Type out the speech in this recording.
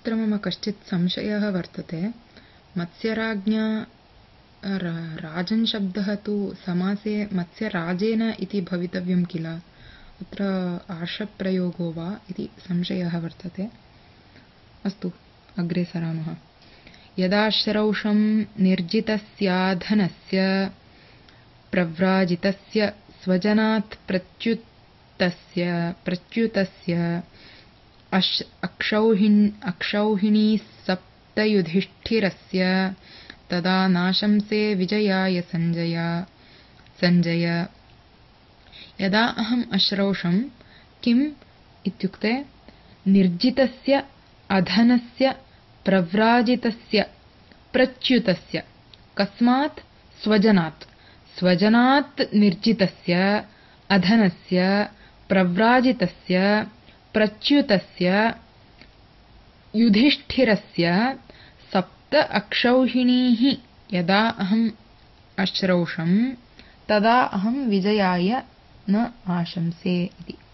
अत्र मम कश्चित् संशयः वर्तते। मत्स्यराज्ञा राजन् शब्दः तु समासे मत्स्यराजेन इति भवितव्यं किल? अत्र आर्षप्रयोगो वा इति संशयः वर्तते। अस्तु, अग्रे सरामः। यदा श्रौषं निर्जितस्याधनस्य प्रव्राजितस्य स्वजनात् प्रच्युतस्य अक्षौहिणी सप्तयुधिष्ठिरस्य तदा नाशंसे विजयाय संजय। यदा अहम् अश्रौषं किम् इत्युक्ते निर्जितस्य अधनस्य प्रव्राजितस्य प्रच्युतस्य कस्मात् स्वजनात् निर्जितस्य अधनस्य प्रव्राजितस्य प्रच्युतस्य युधिष्ठिरस्य सप्त अक्षौहिणीः यदा अहम् अश्रौषं तदा अहं विजयाय न आशंसे इति।